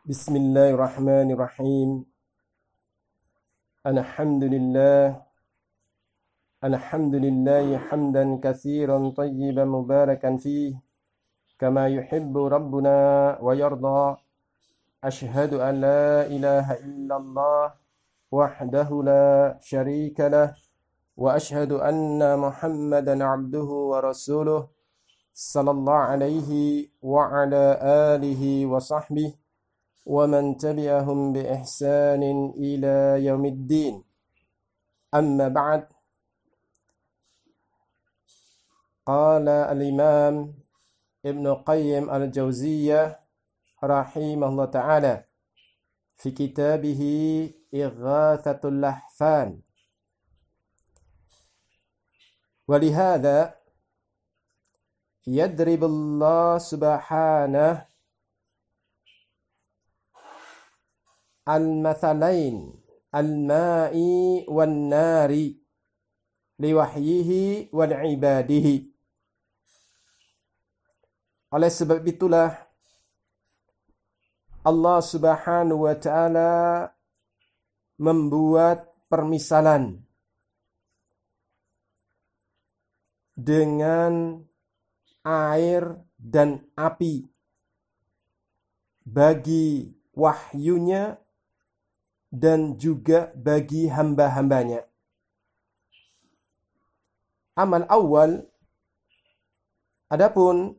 Bismillahirrahmanirrahim. Alhamdulillah. Alhamdulillahi hamdan katsiran tayyiban mubarakan fih kama yuhibbu rabbuna wa yarda. Ashhadu an la ilaha illallah wahdahu la syarika lah wa ashhadu anna Muhammadan abduhu wa rasuluh sallallahu alaihi wa ala alihi wa sahbihi wa man tabi'ahum bi ihsanin ila yaumiddin. Amma ba'd. Qala al-Imam Ibn Qayyim al-Jauziyah rahimahullah ta'ala fi kitabih Ighathatul Lahfan. Walihada yadribu Allah subhanahu al-mathalain al-ma'i wan-nari liwahyihi wa li'ibadihi. Oleh sebab itulah Allah Subhanahu wa ta'ala membuat permisalan dengan air dan api bagi wahyunya dan juga bagi hamba-hambanya. Amal awal, adapun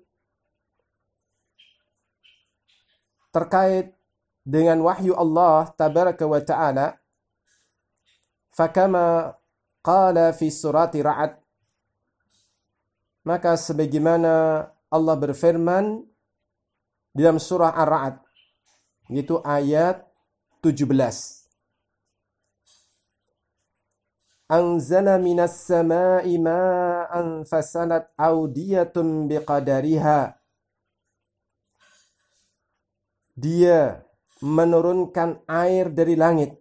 terkait dengan wahyu Allah tabaraka wa ta'ala, fakama qala fi surati Ra'd, maka sebagaimana Allah berfirman di dalam surah Ar-Ra'd, yaitu ayat 17. Anzala minas sama'i ma'an fasalat awdiyatun biqadariha. Dia menurunkan air dari langit,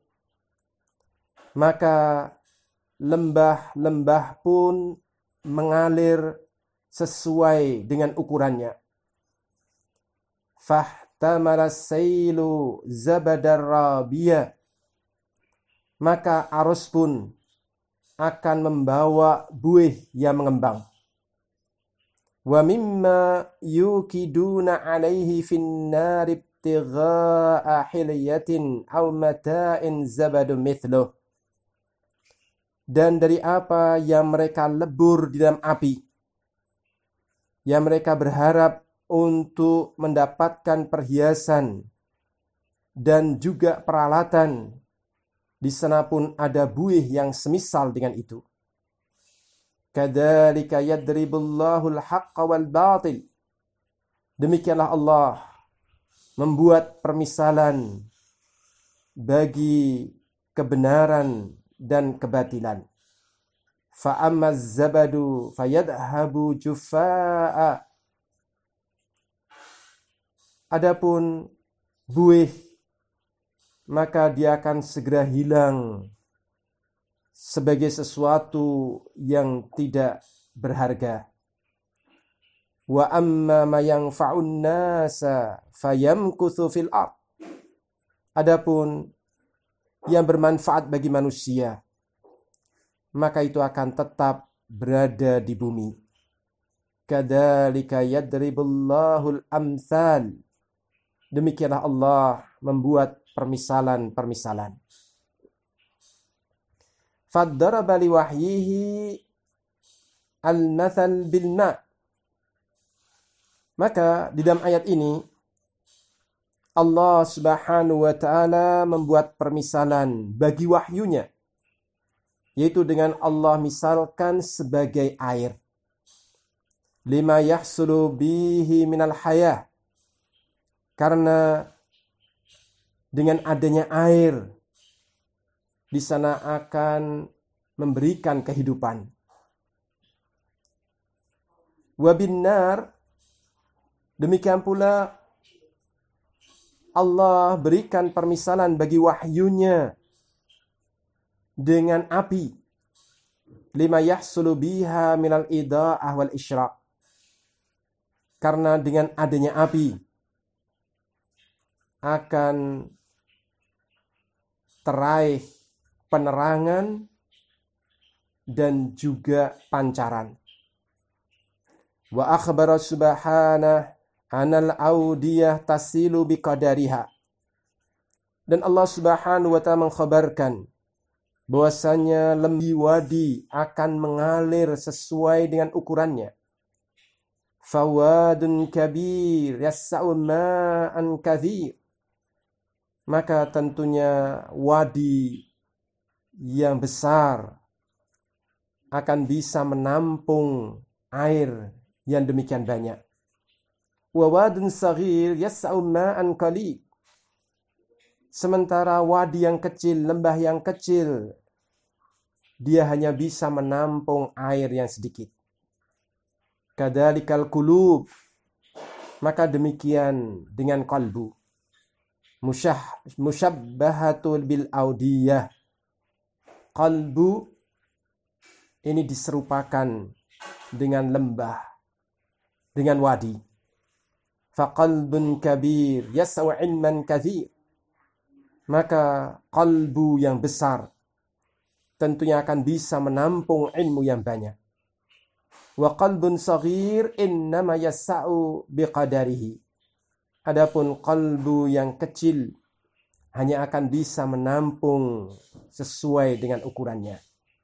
maka lembah-lembah pun mengalir sesuai dengan ukurannya. Fahtamala sailu zabadar rabiyah, maka arus pun akan membawa buih yang mengembang. Wa mimma yukiduna alaihi finnar ibtigha'a hilyatin aw mata'in zabadu mithluh. Dan dari apa yang mereka lebur di dalam api, yang mereka berharap untuk mendapatkan perhiasan dan juga peralatan, di sana pun ada buih yang semisal dengan itu. Kadzalika yadribullahu al-haqqa wal batil. Demikianlah Allah membuat permisalan bagi kebenaran dan kebatilan. Fa ammaz zabadu fayadhhabu juffa'a. Adapun buih, maka dia akan segera hilang sebagai sesuatu yang tidak berharga. Wa amma ma yanfa'un nasa fayamkuthu fil ard. Adapun yang bermanfaat bagi manusia, maka itu akan tetap berada di bumi. Kadzalika yadribullahul amsal. Demikianlah Allah membuat permisalan-permisalan. Faddaraba liwahyihi al-mathal bil ma'. Maka di dalam ayat ini Allah Subhanahu wa ta'ala membuat permisalan bagi wahyunya, yaitu dengan Allah misalkan sebagai air. Lima yahsulu bihi minal hayah. Karena dengan adanya air, di sana akan memberikan kehidupan. Wabinnar, demikian pula Allah berikan permisalan bagi wahyunya dengan api. Lima yahsulu biha minal ida'ah wal isyraq. Karena dengan adanya api akan teraih penerangan dan juga pancaran. Wa akhbara subhanahu anal audiyah tasilu biqadariha. Dan Allah Subhanahu wa ta'ala mengkhabarkan bahwasanya wadi akan mengalir sesuai dengan ukurannya. Fawadun kabir yassa'u ma'an kathir. Maka tentunya wadi yang besar akan bisa menampung air yang demikian banyak. Wa wadun saghir yassa'u ma'an qalil. Sementara wadi yang kecil, lembah yang kecil, dia hanya bisa menampung air yang sedikit. Kadzalikal qulub. Maka demikian dengan qalbu. Musyabbahatul bil audiyah. Qalbu ini diserupakan dengan lembah, dengan wadi. Faqalbun kabir yas'u ilman kathir. Maka qalbu yang besar tentunya akan bisa menampung ilmu yang banyak. Wa qalbun saghir innama yassa'u biqadarihi. Adapun qalbu yang kecil hanya akan bisa menampung sesuai dengan ukurannya.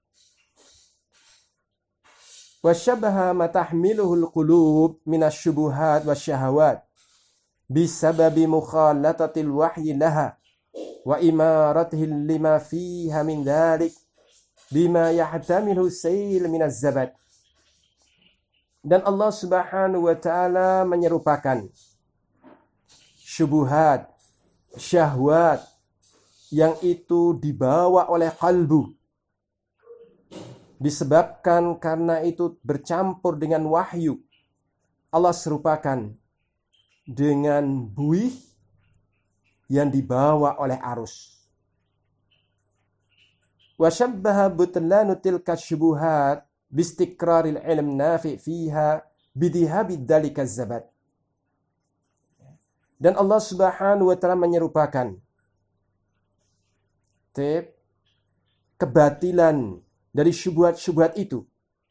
Wa syabaha ma tahmiluhul qulub minasyubuhat wasyahawat bisababi mukhalatatil wahyi laha wa imaratihi lima fiha min dhalik bima yahtamilu sayl minaz zabad. Dan Allah Subhanahu wa ta'ala menyerupakan syubhat, syahwat yang itu dibawa oleh kalbu, disebabkan karena itu bercampur dengan wahyu. Allah serupakan dengan buih yang dibawa oleh arus. Wa syabbaha butlanu tilka syubuhat bistiqraril ilm nafi fiha bidhihabid dalika zabad. Dan Allah Subhanahu wa ta'ala menyerupakan kebatilan dari syubhat-syubhat itu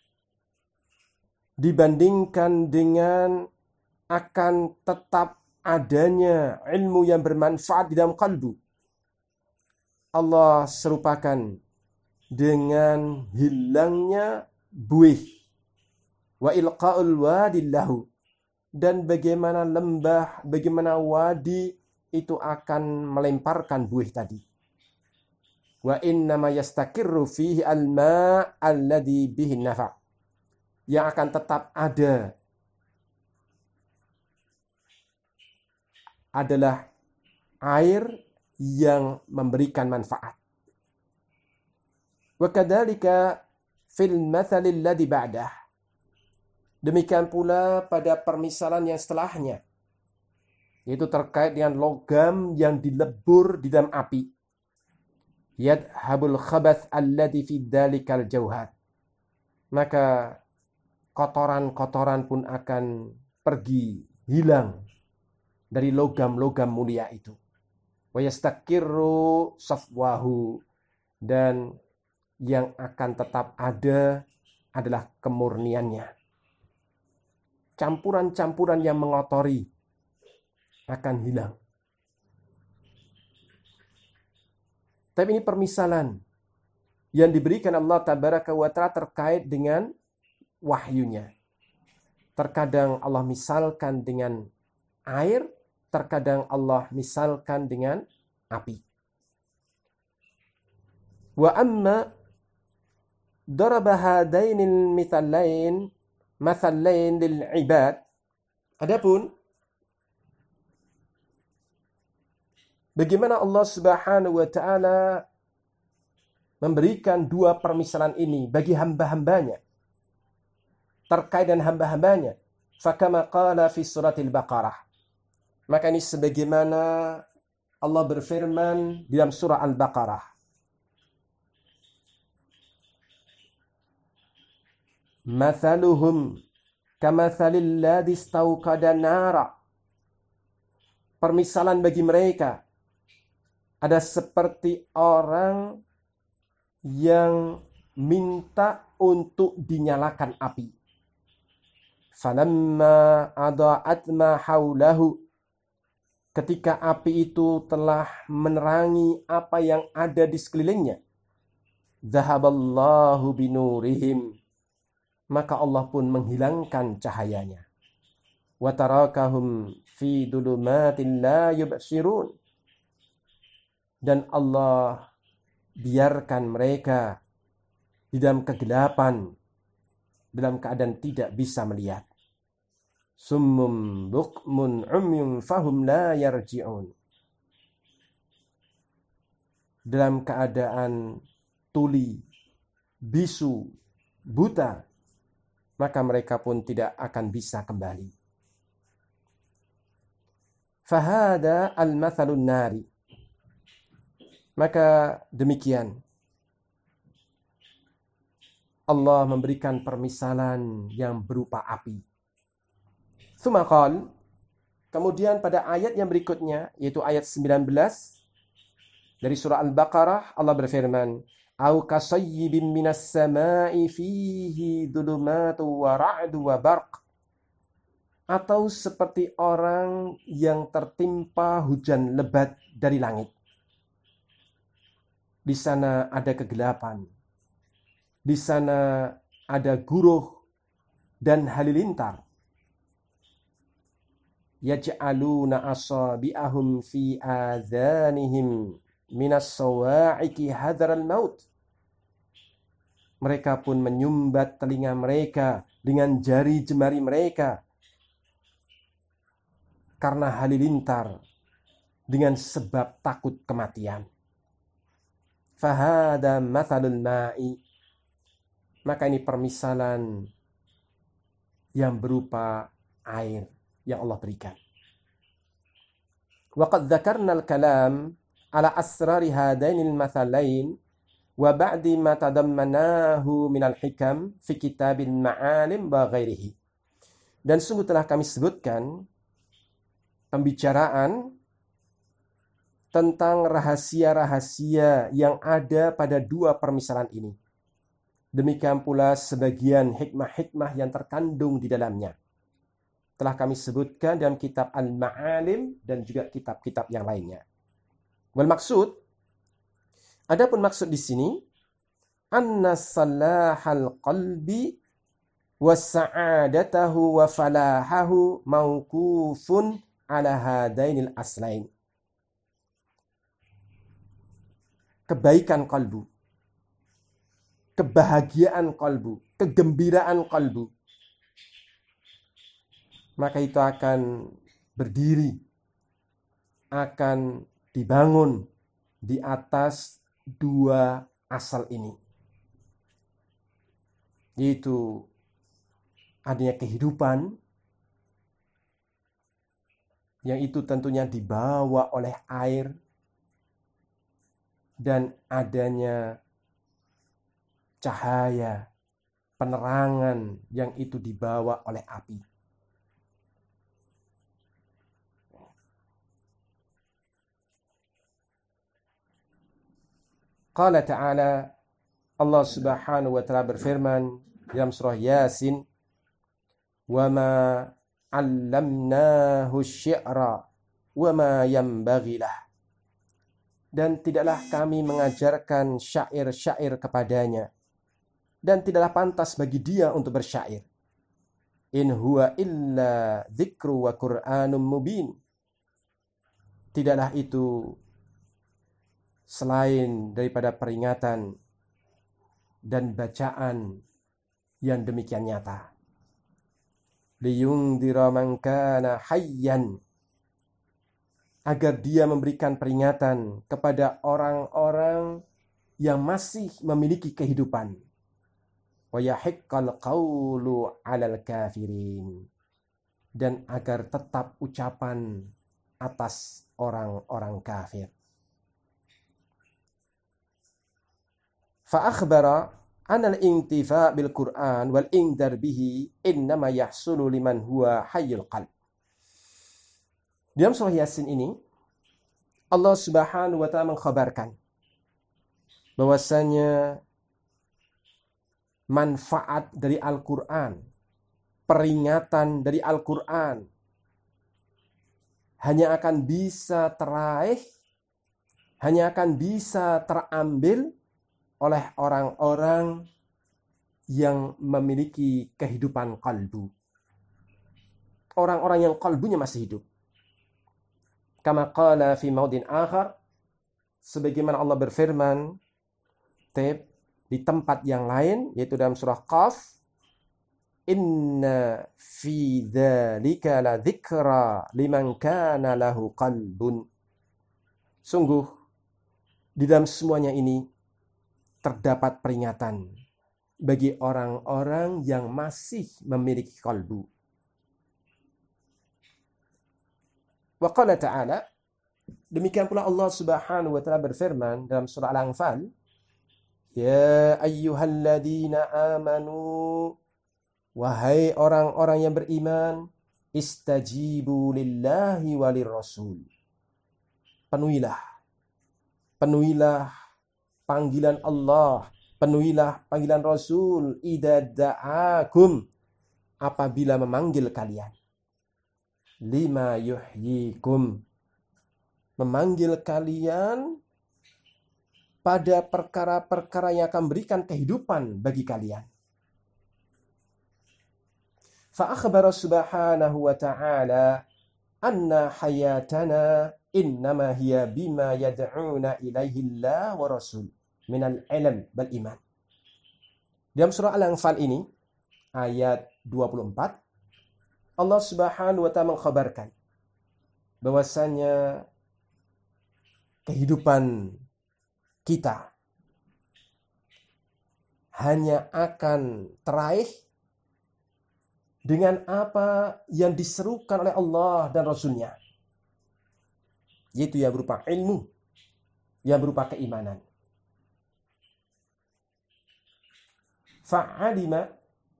dibandingkan dengan akan tetap adanya ilmu yang bermanfaat di dalam kalbu. Allah serupakan dengan hilangnya buih wa ilqa'ul wadillahu, dan bagaimana lembah, bagaimana wadi itu akan melemparkan buih tadi. Wa innama yastakirru fihi al-ma' alladhi bihi nafa', yang akan tetap ada adalah air yang memberikan manfaat. Wa kadzalika fil matsalil ladzi ba'dah. Demikian pula pada permisalan yang setelahnya, yaitu terkait dengan logam yang dilebur di dalam api. Yadhabul khabath alladzi fi dzalikal jauhar. Maka kotoran-kotoran pun akan pergi, hilang dari logam-logam mulia itu. Wa yastakirru safwahu, dan yang akan tetap ada adalah kemurniannya. Campuran-campuran yang mengotori akan hilang. Tapi ini permisalan yang diberikan Allah Tabaraka wa Ta'ala terkait dengan wahyunya. Terkadang Allah misalkan dengan air, terkadang Allah misalkan dengan api. Wa amma daraba hadainil mathalain lil ibad. Adapun bagaimana Allah Subhanahu wa ta'ala memberikan dua permisalan ini bagi hamba-hambanya, terkait dengan hamba-hambanya. Fakama qala fi suratil Baqarah. Maka ini sebagaimana Allah berfirman di dalam surah Al-Baqarah. Mathaluhum kamathalil ladzi istauqada nara permisalan bagi mereka ada seperti orang yang minta untuk dinyalakan api. Falamma adha'at ma haulahu, ketika api itu telah menerangi apa yang ada di sekelilingnya, zahaballahu binurihim, maka Allah pun menghilangkan cahayanya. Wa tarakahum fi dhulumatin la yubsirun, dan Allah biarkan mereka di dalam kegelapan, dalam keadaan tidak bisa melihat. Summum bukmun umyun fahum la yarji'un, dalam keadaan tuli, bisu, buta, maka mereka pun tidak akan bisa kembali. Fahada al-mathalun nari, maka demikian Allah memberikan permisalan yang berupa api. Tsumma qala, kemudian pada ayat yang berikutnya, yaitu ayat 19 dari surah Al-Baqarah, Allah berfirman, "Au kasayyibin minas sama'i fihi dhulumatu wa ra'du wa barq." Atau seperti orang yang tertimpa hujan lebat dari langit. Di sana ada kegelapan. Di sana ada guruh dan halilintar. Yaj'aluna asabi'ahum fi adhanihim minas sawa'iqi hadaral maut. Mereka pun menyumbat telinga mereka dengan jari jemari mereka karena halilintar, dengan sebab takut kematian. Fahada mathalul ma'i, maka ini permisalan yang berupa air yang Allah berikan. Wa qad dzakarna al-kalam ala asrari hadainil mathalain wa ba'di ma tadammanahu minal hikam fi kitabil ma'alim wa ghairihi. Dan sungguh telah kami sebutkan pembicaraan tentang rahasia-rahasia yang ada pada dua permisalan ini. Demikian pula sebagian hikmah-hikmah yang terkandung di dalamnya. Telah kami sebutkan dalam kitab Al-Ma'alim dan juga kitab-kitab yang lainnya. Wal maksud, adapun maksud di sini, anna salahal qalbi wa sa'adatahu wa falahahu mauqufun ala hadainil aslain. Kebaikan kalbu, kebahagiaan kalbu, kegembiraan kalbu, maka itu akan berdiri, akan dibangun di atas dua asal ini, yaitu adanya kehidupan yang itu tentunya dibawa oleh air, dan adanya cahaya, penerangan yang itu dibawa oleh api. Qala ta'ala, Allah subhanahu wa ta'ala berfirman dalam surah Yasin, "Wa ma 'allamnahu syi'ra wa ma yanbaghi lah." Dan tidaklah kami mengajarkan syair-syair kepadanya, dan tidaklah pantas bagi dia untuk bersyair. In huwa illa dzikru wa Qur'anum mubin. Tidaklah itu selain daripada peringatan dan bacaan yang demikian nyata. Liyundhira man kana hayyan, agar dia memberikan peringatan kepada orang-orang yang masih memiliki kehidupan. Wa yahiqqal qawlu 'alal kafirin, dan agar tetap ucapan atas orang-orang kafir. Fa akhbara anna al-intifa' bil Qur'an wal indar bihi innama yahsulu liman huwa hayyul qalb. Dalam surah Yasin ini, Allah Subhanahu wa Ta'ala mengkhabarkan bahwasanya manfaat dari Al-Quran, peringatan dari Al-Quran hanya akan bisa teraih, hanya akan bisa terambil oleh orang-orang yang memiliki kehidupan qalbu. Orang-orang yang qalbunya masih hidup. Kama qala fi maudin akhar, sebagaimana Allah berfirman di tempat yang lain, yaitu dalam surah Qaf, inna fi dzalika la dzikra liman kana lahu qalbun. Sungguh di dalam semuanya ini terdapat peringatan bagi orang-orang yang masih memiliki kalbu. Wa qala ta'ala, demikian pula Allah Subhanahu wa Ta'ala berfirman dalam surah Al-Anfal, ya ayyuhalladzina amanu, wahai orang-orang yang beriman, istajibu lillahi walir rasul. Penuhilah panggilan Allah, penuhilah panggilan Rasul, idza da'akum, apabila memanggil kalian, lima yuhyikum, memanggil kalian pada perkara-perkara yang akan berikan kehidupan bagi kalian. Fa akhbara subhanahu wa ta'ala anna hayatana innama hiya bima yad'una ilaihi Allah wa rasul minal ilm wal iman. Dalam surah Al-Anfal ini ayat 24, Allah Subhanahu wa Ta'ala mengkhabarkan bahwasanya kehidupan kita hanya akan teraih dengan apa yang diserukan oleh Allah dan Rasulnya, yaitu yang berupa ilmu, yang berupa keimanan. Fa'ulima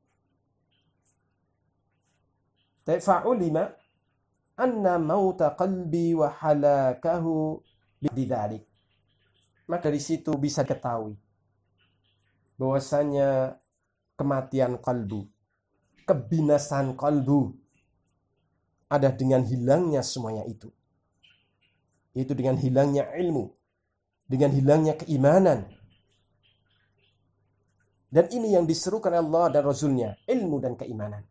anna mauta qalbi wa halakahu bidzalik. Maka dari situ bisa diketahui bahwasanya kematian kalbu, kebinasan kalbu ada dengan hilangnya semuanya itu. Itu dengan hilangnya ilmu, dengan hilangnya keimanan. Dan ini yang diserukan Allah dan Rasulnya, ilmu dan keimanan.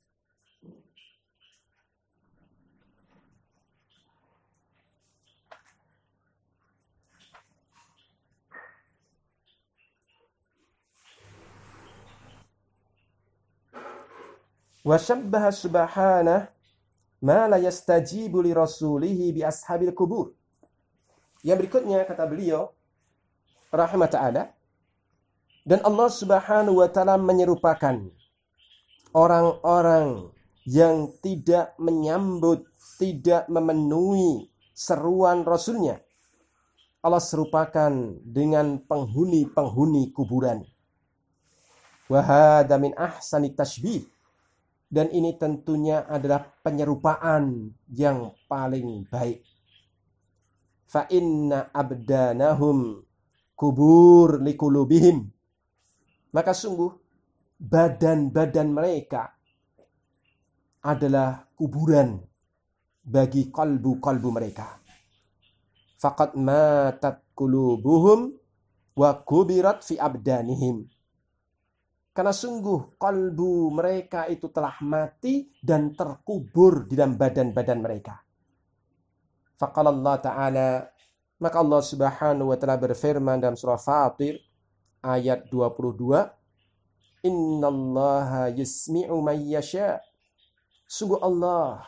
Wa syabbaha subhanahu ma la yastajibu li rasulihi bi ashabil kubur. Yang berikutnya kata beliau rahimah ta'ala, dan Allah Subhanahu wa Ta'ala menyerupakan orang-orang yang tidak menyambut, tidak memenuhi seruan Rasulnya. Allah serupakan dengan penghuni-penghuni kuburan. Wa hadza min ahsani tashbih. Dan ini tentunya adalah penyerupaan yang paling baik. Fa inna abdanahum kubur likulubihim. Maka sungguh badan-badan mereka adalah kuburan bagi kalbu-kalbu mereka. Faqad matat qulubuhum wa kubirat fi abdanihim. Karena sungguh kalbu mereka itu telah mati dan terkubur di dalam badan-badan mereka. Faqala Allah Ta'ala, maka Allah Subhanahu wa Ta'ala berfirman dalam surah Fatir ayat 22, innallaha yusmi'u man yasha. Sungguh Allah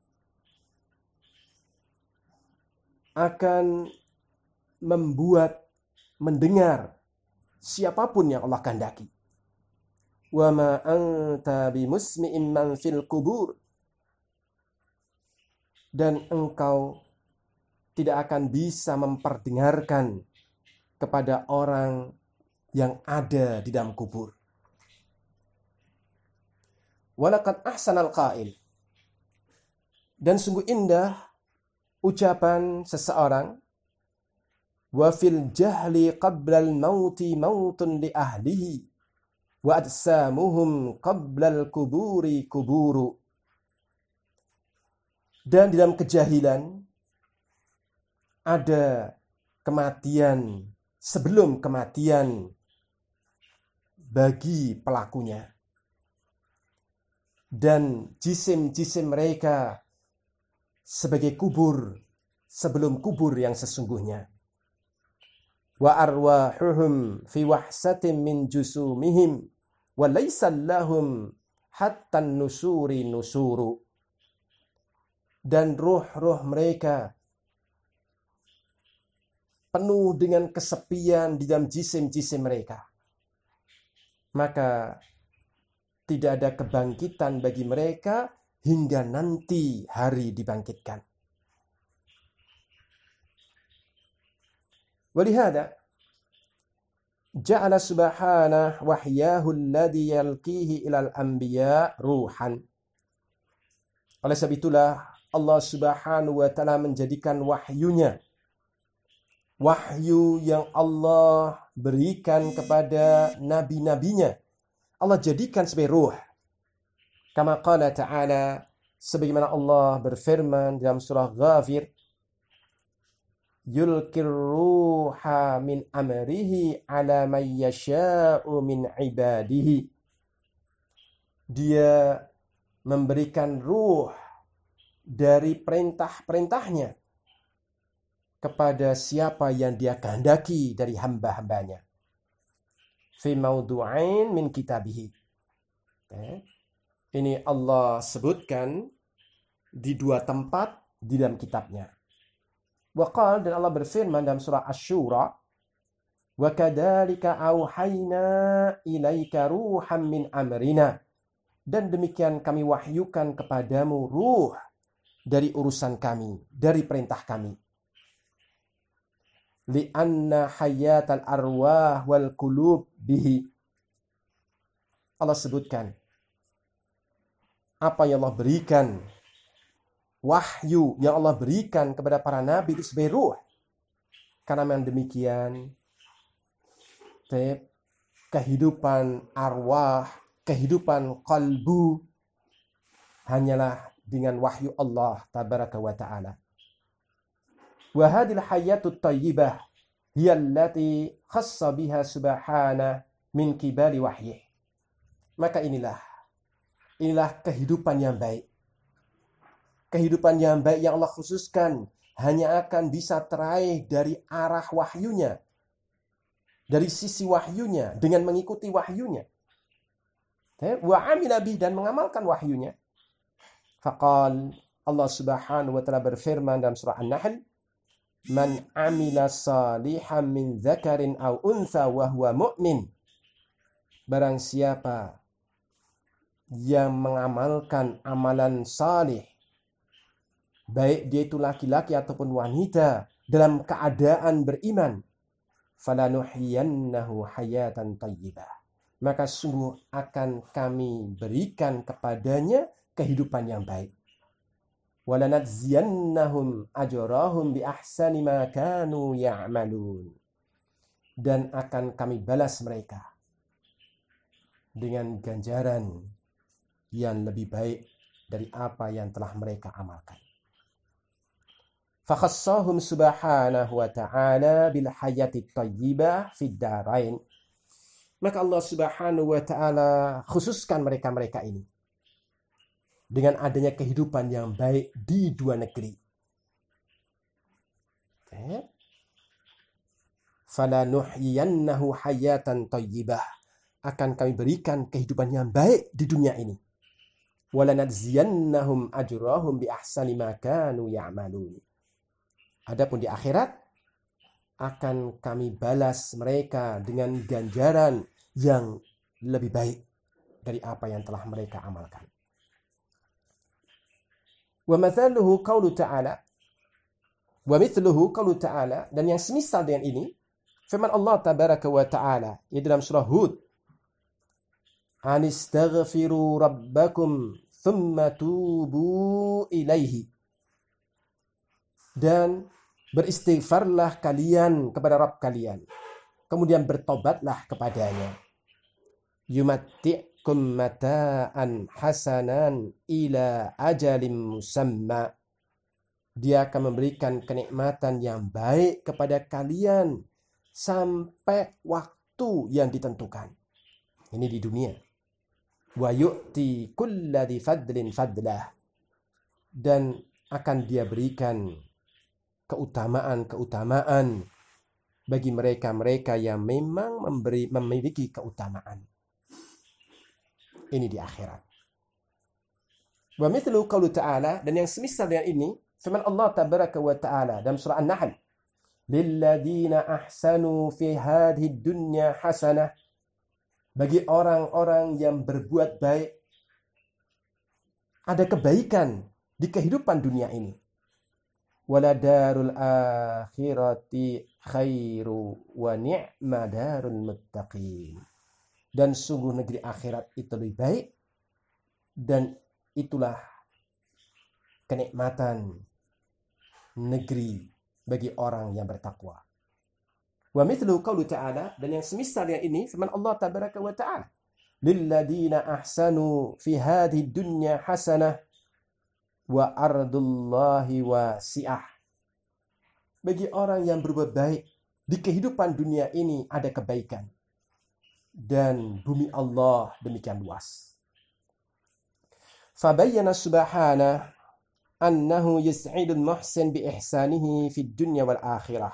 akan membuat mendengar siapapun yang Allah kehendaki. Wa ma anta bimusmi'in man fil kubur. Dan engkau tidak akan bisa memperdengarkan kepada orang yang ada di dalam kubur. Walaqad ahsanal qail. Dan sungguh indah ucapan seseorang, wa fil jahli qabla al-mauti mautun li ahlihi wa adsamuhum qabla al-kuburi kuburu. Dan di dalam kejahilan ada kematian sebelum kematian bagi pelakunya. Dan jisim-jisim mereka sebagai kubur sebelum kubur yang sesungguhnya. Wa arwahuhum fi wahsatin min jusumihim wa laysa lahum hatta nusuri nusuru. Dan ruh-ruh mereka penuh dengan kesepian di dalam jisim-jisim mereka. Maka tidak ada kebangkitan bagi mereka hingga nanti hari dibangkitkan. Walihada ja'ala subhanahu wahyahu alladhi yalqihi ilal anbiya ruhan. Oleh sebab itulah Allah Subhanahu wa ta'ala menjadikan wahyunya, wahyu yang Allah berikan kepada nabi-nabinya, Allah jadikan sebagai ruh. Kama qala ta'ala, sebagaimana Allah berfirman dalam surah Ghafir, yulkir ruha min amrihi ala man yasha'u min ibadihi. Dia memberikan ruh dari perintah-perintahnya kepada siapa yang dia kehendaki dari hamba-hambanya. Fi maudu'ain min kitabihi. Ini Allah sebutkan di dua tempat di dalam kitabnya. Wa qala, dan Allah berfirman dalam surah Asy-Syura, wa kadzalika auhayna ilaika ruham min amrina. Dan demikian kami wahyukan kepadamu ruh dari urusan kami, dari perintah kami. Li'anna hayatal arwah wal qulub bihi. Allah sebutkan apa yang Allah berikan, wahyu yang Allah berikan kepada para nabi itu sebagai ruh. Karena memang demikian, kehidupan arwah, kehidupan qalbu hanyalah dengan wahyu Allah tabaraka wa ta'ala. Wa hadhil hayatut thayyibah hiya allati khassa biha subhanahu min kibali wahyih. Maka inilah kehidupan yang baik. Kehidupan yang baik yang Allah khususkan hanya akan bisa teraih dari arah wahyunya, dari sisi wahyunya, dengan mengikuti wahyunya. Wa amila bih, dan mengamalkan wahyunya. Faqal, Allah Subhanahu wa ta'ala berfirman dalam surah An-Nahl, man amila salihan min dzakarin aw untha wa huwa mu'min. Barang siapa yang mengamalkan amalan salih, baik dia itu laki-laki ataupun wanita, dalam keadaan beriman, falanuhyiyannahu hayatan thayyibah. Maka sungguh akan kami berikan kepadanya kehidupan yang baik. Walanadziyannahum ajrahum bi ahsani ma kanu ya'malun. Dan akan kami balas mereka dengan ganjaran yang lebih baik dari apa yang telah mereka amalkan. Fakhassahum subhanahu wa ta'ala bil hayati thayyibah fid darain. Maka Allah Subhanahu wa ta'ala khususkan mereka-mereka ini dengan adanya kehidupan yang baik di dua negeri. Falanuhyiyannahu hayatan thayyibah. Akan kami berikan kehidupan yang baik di dunia ini. Walanadziyannahum ajrahum bi ahsani ma kanu ya'malun. Adapun di akhirat akan kami balas mereka dengan ganjaran yang lebih baik dari apa yang telah mereka amalkan. Wa mathaluhu qaulu ta'ala, wa mithluhu qaulu ta'ala, dan yang semisal dengan ini firman Allah tabaraka wa ta'ala di dalam surah Hud, anistaghfiru rabbakum thumma tubu ilaihi. dan beristighfarlah kalian kepada Rabb kalian. Kemudian bertobatlah kepadanya. Yumatti'kum mata'an hasanan ila ajalim musamma. Dia akan memberikan kenikmatan yang baik kepada kalian sampai waktu yang ditentukan. Ini di dunia. Wa yu'ti kulla dzi fadlin fadlah. Dan akan dia berikan keutamaan-keutamaan bagi mereka-mereka yang memang memiliki keutamaan. Ini di akhirat. Wa mithlu qaulu ta'ala, dan yang semisal dengan ini firman Allah tabaraka wa ta'ala dalam surah An-Nahl, lilladzina ahsanu fi hadhihi dunya hasanah, bagi orang-orang yang berbuat baik ada kebaikan di kehidupan dunia ini. Waladarul akhirati khairu wa ni'ma darul muttaqin. Dan sungguh negeri akhirat itu lebih baik, dan itulah kenikmatan negeri bagi orang yang bertakwa. Wa mithlu qaulu ta'ala, dan yang semisal yang ini firman Allah tabaraka wa ta'ala, lilladzina ahsanu fi hadhihi dunya hasanah wa ardullahi wasi'ah. Bagi orang yang berbuat baik di kehidupan dunia ini ada kebaikan, dan bumi Allah demikian luas. Fabayyana subhanahu annahu yus'idul muhsin bi ihsanihi fid dunya wal akhirah.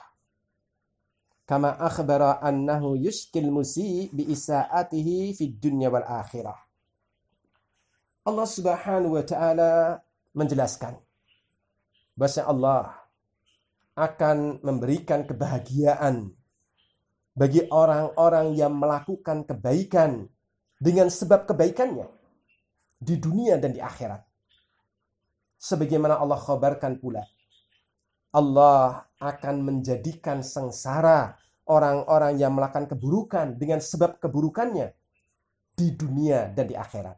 Kama akhbara annahu yushkil musii bi isaatihi fid dunya wal akhirah. Allah Subhanahu wa taala menjelaskan bahwa Allah akan memberikan kebahagiaan bagi orang-orang yang melakukan kebaikan dengan sebab kebaikannya di dunia dan di akhirat. Sebagaimana Allah khabarkan pula, Allah akan menjadikan sengsara orang-orang yang melakukan keburukan dengan sebab keburukannya di dunia dan di akhirat.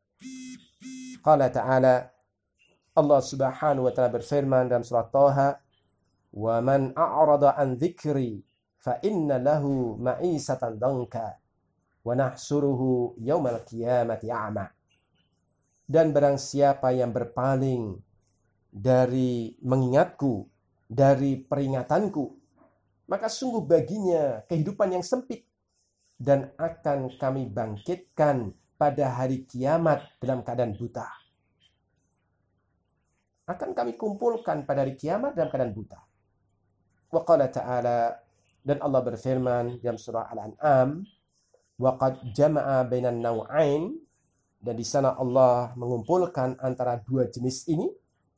Qala ta'ala, Allah Subhanahu wa ta'ala berfirman dalam surah Thaha, "Wa man a'rada an dzikri fa inna lahu ma'isatan dhanka wa nahsuruhu yaumal qiyamati a'ma." Dan barang siapa yang berpaling dari mengingatku, dari peringatanku, maka sungguh baginya kehidupan yang sempit, dan akan kami bangkitkan pada hari kiamat dalam keadaan buta. Akan kami kumpulkan pada hari kiamat dalam keadaan buta. Wa qala ta'ala, dan Allah berfirman dalam surah Al-An'am, wa qad jama'a bainan naw'ain, dan di sana Allah mengumpulkan antara dua jenis ini.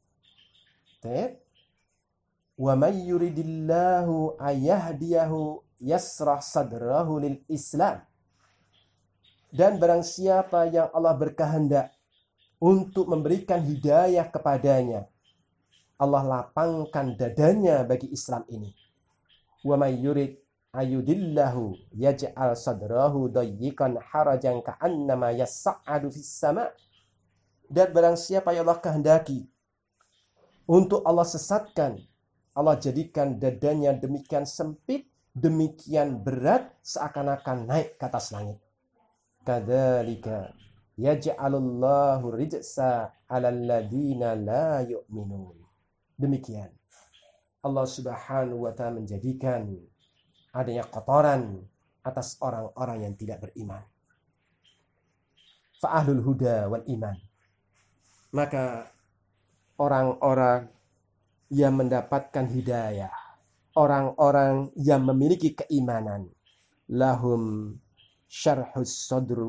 Wa may yuridillahu ayyahdiyahu yasrah sadrahu lil Islam. Dan barang siapa yang Allah berkehendak untuk memberikan hidayah kepadanya, Allah lapangkan dadanya bagi Islam ini. Wa may yurid ayudillahu yaj'al sadrahu dayyiqan harajan ka'annama yas'adu fis sama'. Dan barang siapa yang Allah kehendaki untuk Allah sesatkan, Allah jadikan dadanya demikian sempit, demikian berat, seakan-akan naik ke atas langit. Kadzalika yaj'alullahu rijsa 'alal ladzina la yu'minun. Demikian Allah Subhanahu wa ta'ala menjadikan adanya kotoran atas orang-orang yang tidak beriman. Fa'ahlul huda wal iman. Maka orang-orang yang mendapatkan hidayah, orang-orang yang memiliki keimanan, lahum syarhus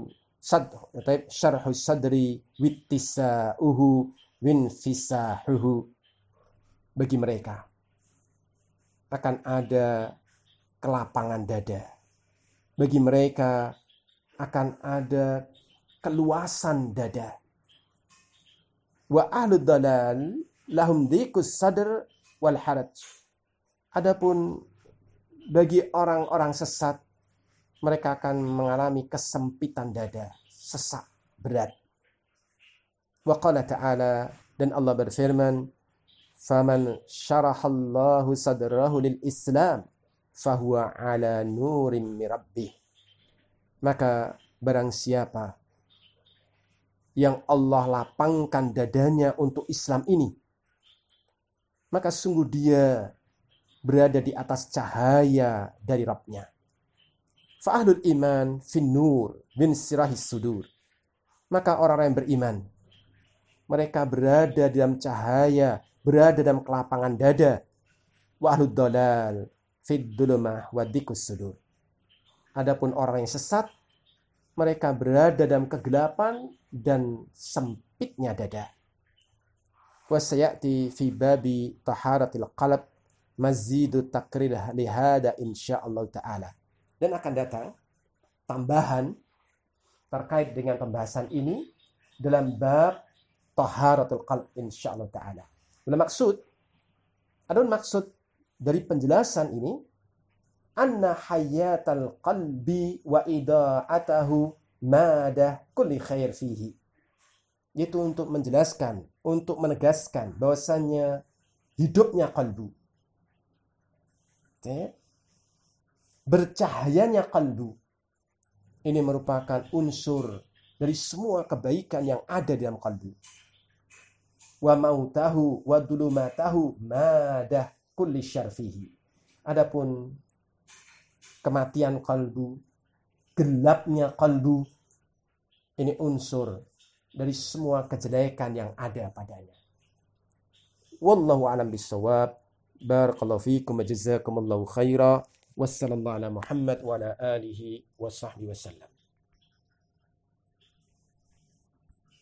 sadri wittisa'uhu winfisahuhu. Bagi mereka akan ada kelapangan dada. Bagi mereka akan ada keluasan dada. Wa ahlud dalal lahum dhiqus sadr wal haraj. Adapun bagi orang-orang sesat, mereka akan mengalami kesempitan dada, sesak, berat. Wa qala ta'ala, dan Allah berfirman, faman syarahallahu sadrahu lil Islam fahuwa ala nurim mirabbih. Maka barang siapa yang Allah lapangkan dadanya untuk Islam ini, maka sungguh dia berada di atas cahaya dari Rabbnya. Fa'ahlul iman fin nur bin sirahis sudur. Maka orang-orang yang beriman, mereka berada dalam cahaya, berada dalam kelapangan dada. Wa ahlud dalal fid dhulumah wa dhikus sudur. Adapun orang yang sesat, mereka berada dalam kegelapan dan sempitnya dada. Wa sayati fi babi taharatil qalb mazidu takrir lihada insyaallah ta'ala. Dan akan datang tambahan terkait dengan pembahasan ini dalam bab taharatul qalb insyaallah ta'ala. Adapun maksud dari penjelasan ini, anna hayatal qalbi wa ida'atahu madah kulli khair fihi. Yaitu untuk menjelaskan, untuk menegaskan bahwasannya hidupnya kalbu, bercahayanya kalbu, ini merupakan unsur dari semua kebaikan yang ada dalam kalbu. Wa mautahu wa dulumatahu madah kulli syarfihi. Adapun kematian kalbu, gelapnya kalbu, ini unsur dari semua kejelekan yang ada padanya. Wallahu a'lam bissawab. Barakallahu fiikum wa jazakumullahu khaira. Wassallallahu ala Muhammad wa ala alihi wa sahbihi wasallam.